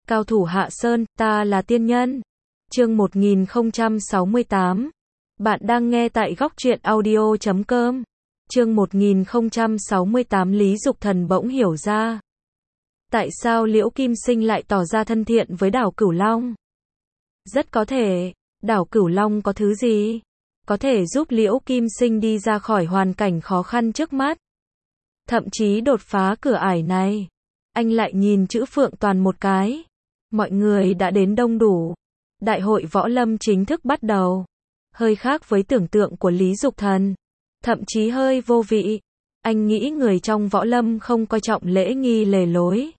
Cao thủ Hạ Sơn, ta là tiên nhân. Chương 1068. Bạn đang nghe tại góc truyện audio.com. Chương 1068 Lý Dục Thần bỗng hiểu ra. Tại sao Liễu Kim Sinh lại tỏ ra thân thiện với đảo Cửu Long? Rất có thể, đảo Cửu Long có thứ gì? Có thể giúp Liễu Kim Sinh đi ra khỏi hoàn cảnh khó khăn trước mắt. Thậm chí đột phá cửa ải này. Anh lại nhìn chữ Phượng Toàn một cái. Mọi người đã đến đông đủ. Đại hội võ lâm chính thức bắt đầu. Hơi khác với tưởng tượng của Lý Dục Thần. Thậm chí hơi vô vị. Anh nghĩ người trong võ lâm không coi trọng lễ nghi lề lối.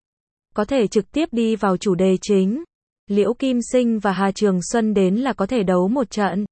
Có thể trực tiếp đi vào chủ đề chính. Liễu Kim Sinh và Hà Trường Xuân đến là có thể đấu một trận.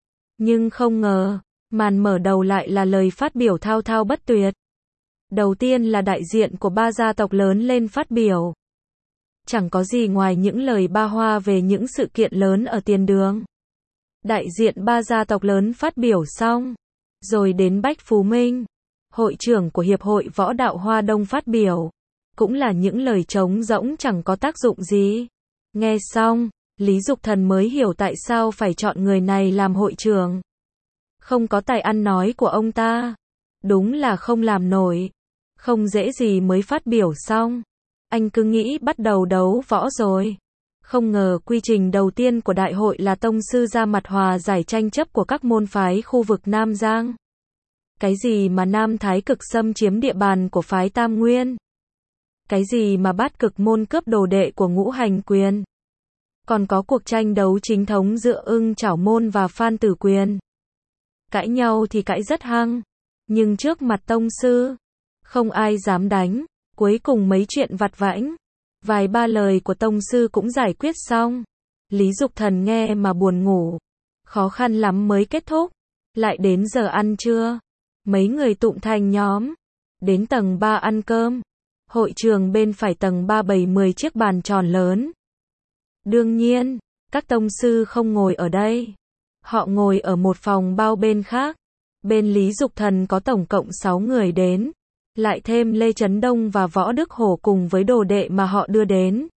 Nhưng không ngờ, màn mở đầu lại là lời phát biểu thao thao bất tuyệt. Đầu tiên là đại diện của ba gia tộc lớn lên phát biểu. Chẳng có gì ngoài những lời ba hoa về những sự kiện lớn ở tiền đường. Đại diện ba gia tộc lớn phát biểu xong, rồi đến Bách Phú Minh, hội trưởng của Hiệp hội Võ đạo Hoa Đông phát biểu. Cũng là những lời trống rỗng chẳng có tác dụng gì. Nghe xong, Lý Dục Thần mới hiểu tại sao phải chọn người này làm hội trưởng. Không có tài ăn nói của ông ta. Đúng là không làm nổi. Không dễ gì mới phát biểu xong. Anh cứ nghĩ bắt đầu đấu võ rồi. Không ngờ quy trình đầu tiên của đại hội là tông sư ra mặt hòa giải tranh chấp của các môn phái khu vực Nam Giang. Cái gì mà Nam Thái Cực xâm chiếm địa bàn của phái Tam Nguyên? Cái gì mà Bát Cực môn cướp đồ đệ của Ngũ Hành Quyền? Còn có cuộc tranh đấu chính thống giữa Ưng Chảo môn và Phan Tử Quyền. Cãi nhau thì cãi rất hăng, nhưng trước mặt tông sư, không ai dám đánh. Cuối cùng mấy chuyện vặt vãnh, vài ba lời của tông sư cũng giải quyết xong. Lý Dục Thần nghe mà buồn ngủ. Khó khăn lắm mới kết thúc. Lại đến giờ ăn trưa. Mấy người tụm thành nhóm. Đến tầng 3 ăn cơm. Hội trường bên phải tầng 3 bày 10 chiếc bàn tròn lớn. Đương nhiên, các tông sư không ngồi ở đây. Họ ngồi ở một phòng bao bên khác. Bên Lý Dục Thần có tổng cộng 6 người đến. Lại thêm Lê Chấn Đông và Võ Đức Hổ cùng với đồ đệ mà họ đưa đến.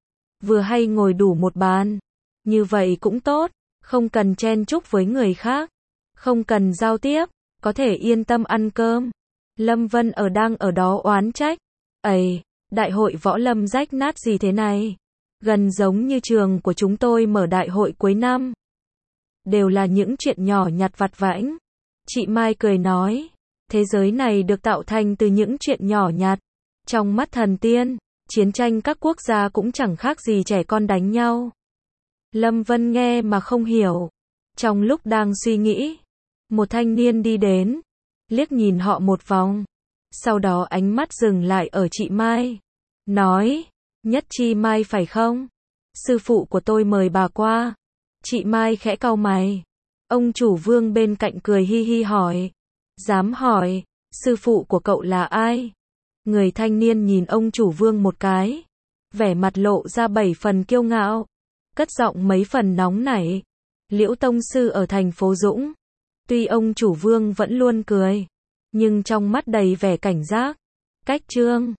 Vừa hay ngồi đủ một bàn. Như vậy cũng tốt, không cần chen chúc với người khác. Không cần giao tiếp, có thể yên tâm ăn cơm. Lâm Vân đang ở đó oán trách. Ây, đại hội võ lâm rách nát gì thế này? Gần giống như trường của chúng tôi mở đại hội cuối năm. Đều là những chuyện nhỏ nhặt vặt vãnh. Chị Mai cười nói. Thế giới này được tạo thành từ những chuyện nhỏ nhặt. Trong mắt thần tiên, chiến tranh các quốc gia cũng chẳng khác gì trẻ con đánh nhau. Lâm Vân nghe mà không hiểu. Trong lúc đang suy nghĩ, một thanh niên đi đến, liếc nhìn họ một vòng. Sau đó ánh mắt dừng lại ở chị Mai. Nói, Nhất Chi Mai phải không? Sư phụ của tôi mời bà qua. Chị Mai khẽ cau mày. Ông chủ Vương bên cạnh cười hi hi hỏi. Dám hỏi, sư phụ của cậu là ai? Người thanh niên nhìn ông chủ Vương một cái. Vẻ mặt lộ ra 7 phần kiêu ngạo. Cất giọng mấy phần nóng nảy. Liễu tông sư ở thành phố Dũng. Tuy ông chủ Vương vẫn luôn cười, nhưng trong mắt đầy vẻ cảnh giác. Cách Trương,